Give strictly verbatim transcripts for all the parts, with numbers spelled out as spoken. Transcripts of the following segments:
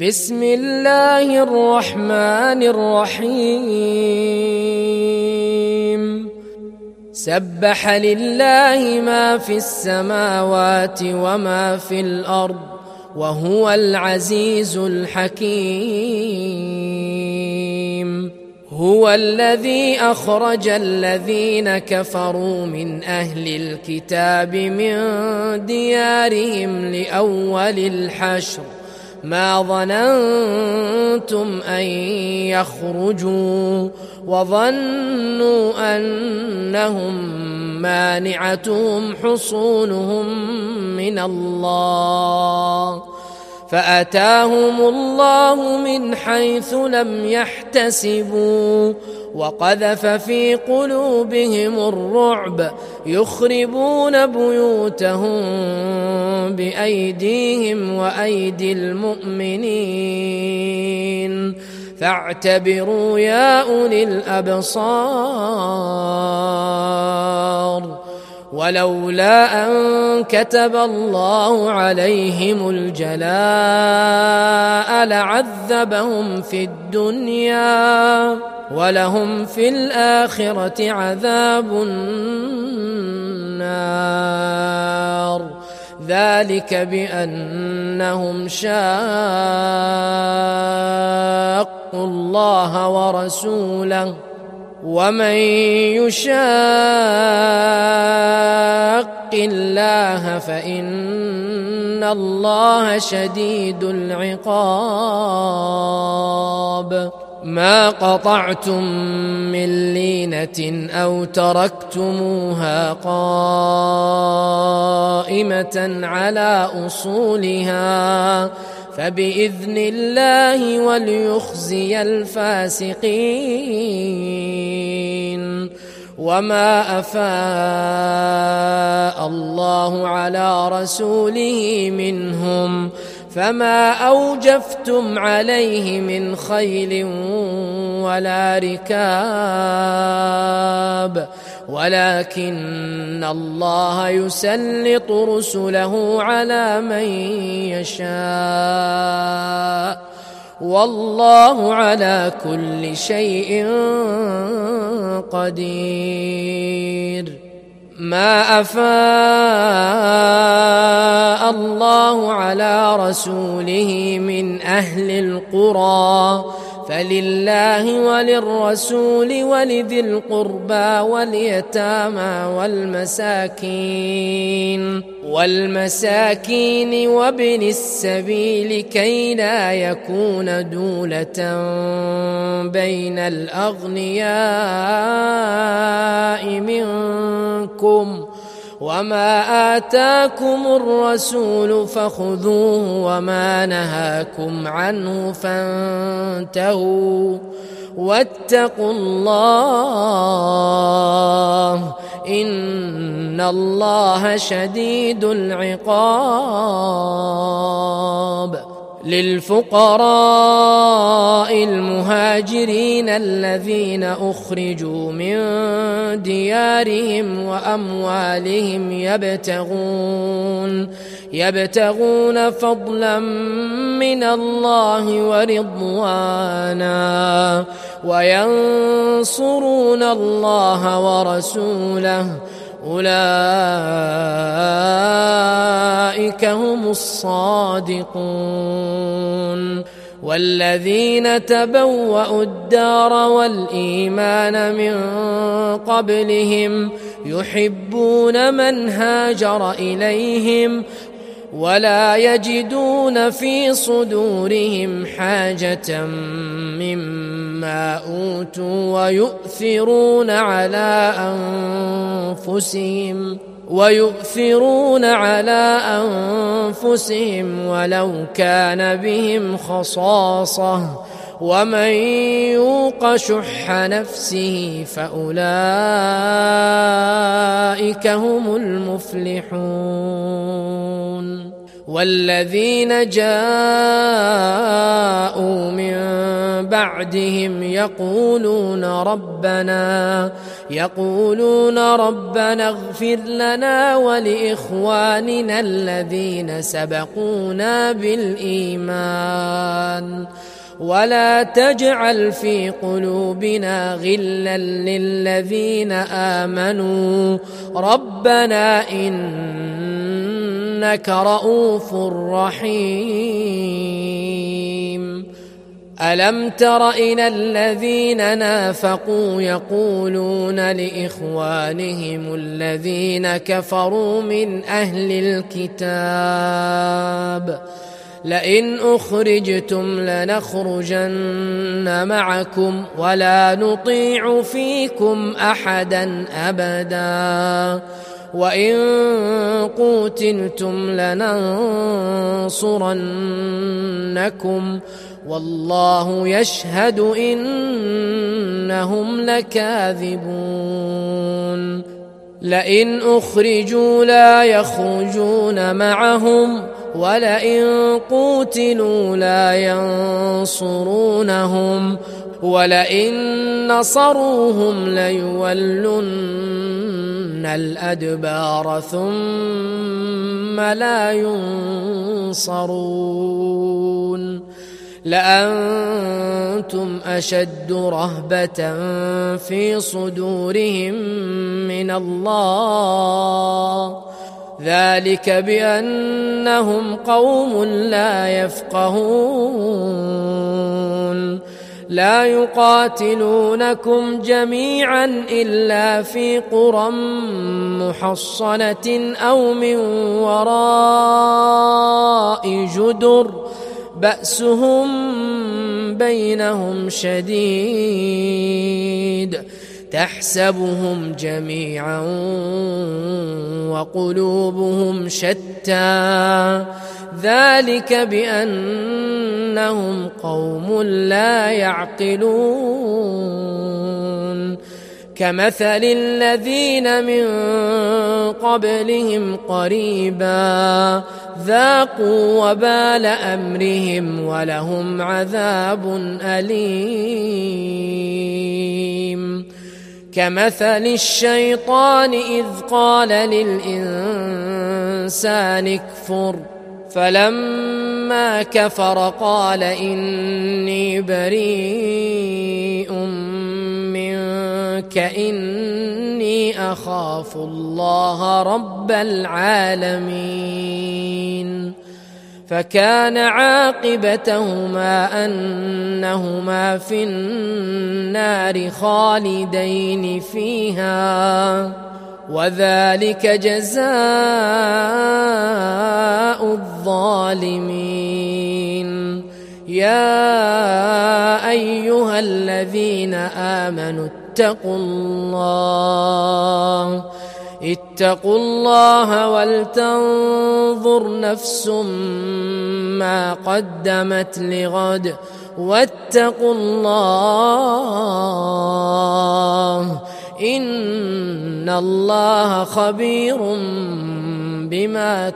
بسم الله الرحمن الرحيم سبح لله ما في السماوات وما في الأرض وهو العزيز الحكيم هو الذي أخرج الذين كفروا من أهل الكتاب من ديارهم لأول الحشر ما ظننتم أن يخرجوا وظنوا أنهم مانعتهم حصونهم من الله فأتاهم الله من حيث لم يحتسبوا وقذف في قلوبهم الرعب يخربون بيوتهم بأيديهم وأيدي المؤمنين فاعتبروا يا أولي الأبصار ولولا أن كتب الله عليهم الجلاء لعذبهم في الدنيا ولهم في الآخرة عذاب النار ذلك بأنهم شاقوا الله ورسوله ومن يشاق الله فإن الله شديد العقاب ما قطعتم من لينة أو تركتموها قائمة على أصولها فبإذن الله وليخزي الفاسقين وما أفاء الله على رسوله منهم فما أوجفتم عليه من خيل ولا ركاب ولكن الله يسلط رسله على من يشاء والله على كل شيء قدير ما أفاء الله على رسوله من أهل القرى فلله وللرسول ولذي القربى واليتامى والمساكين والمساكين وابن السبيل كي لا يكون دولة بين الأغنياء منكم وما آتاكم الرسول فخذوه وما نهاكم عنه فانتهوا واتقوا الله إن الله شديد العقاب للفقراء المهاجرين الذين أخرجوا من ديارهم وأموالهم يبتغون يبتغون فضلا من الله ورضوانا وينصرون الله ورسوله أولئك هم الصادقون والذين تبوأوا الدار والإيمان من قبلهم يحبون من هاجر إليهم ولا يجدون في صدورهم حاجة مما أوتوا ويؤثرون على أنفسهم ويؤثرون على أنفسهم ولو كان بهم خصاصة ومن يوق شح نفسه فأولئك هم المفلحون والذين جاءوا من بعدهم يقولون ربنا يقولون ربنا اغفر لنا ولإخواننا الذين سبقونا بالإيمان الرحمن ولا تجعل في قلوبنا غلا للذين آمنوا ربنا إنك رؤوف رحيم. ألم تر إلى الذين نافقوا يقولون لإخوانهم الذين كفروا من أهل الكتاب لئن أخرجتم لنخرجن معكم ولا نطيع فيكم أحدا أبدا وإن قوتلتم لننصرنكم والله يشهد إنهم لكاذبون. لئن أخرجوا لا يخرجون معهم ولئن قوتلوا لا ينصرونهم ولئن نصروهم ليولن الأدبار ثم لا ينصرون. لأنتم أشد رهبة في صدورهم من الله ذلك بأنهم قوم لا يفقهون. لا يقاتلونكم جميعا إلا في قرى محصنة أو من وراء جدر بأسهم بينهم شديد تحسبهم جميعا وقلوبهم شتى ذلك بأنهم قوم لا يعقلون. كمثل الذين من قبلهم قريبا ذاقوا وبال أمرهم ولهم عذاب أليم. كمثل الشيطان إذ قال للإنسان اكفر فلما كفر قال إني بريء منك إني أخاف الله رب العالمين. فكان عاقبتهما أنهما في النار خالدين فيها وذلك جزاء الظالمين. يا أيها الذين آمنوا اتقوا الله اتقوا الله ولتنظر نفس ما قدمت لغد واتقوا الله إن الله خبير بما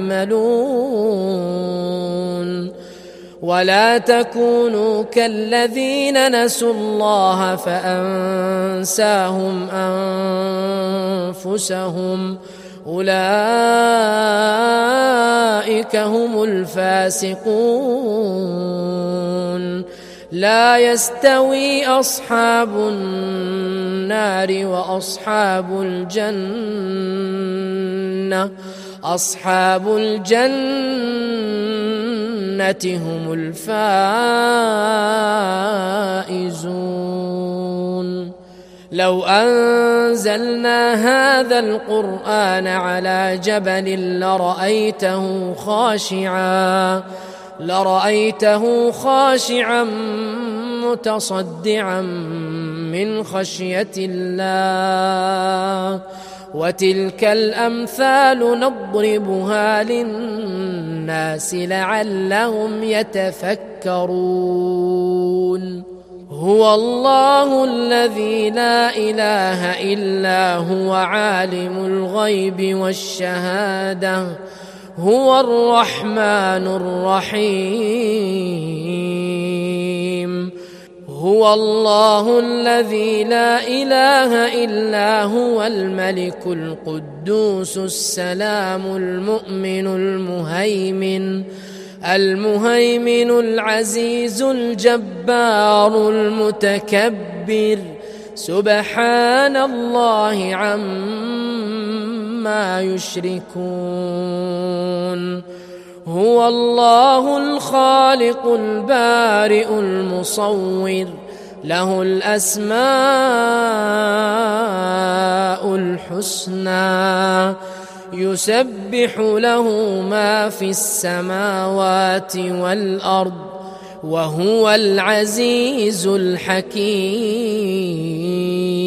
تعملون. ولا تكونوا كالذين نسوا الله فأنساهم أنفسهم أولئك هم الفاسقون. لا يستوي أصحاب النار وأصحاب الجنة أصحاب الجنة هم الفائزون. لو أنزلنا هذا القرآن على جبل لرأيته خاشعا لرأيته خاشعا متصدعا من خشية الله. وتلك الأمثال نضربها للناس لعلهم يتفكرون. هو الله الذي لا إله إلا هو عالم الغيب والشهادة هو الرحمن الرحيم. هو الله الذي لا إله إلا هو الملك القدوس السلام المؤمن المهيمن المهيمن العزيز الجبار المتكبر سبحان الله عما يشركون هو الله الخالق البارئ المصور له الأسماء الحسنى يسبح له ما في السماوات والأرض وهو العزيز الحكيم.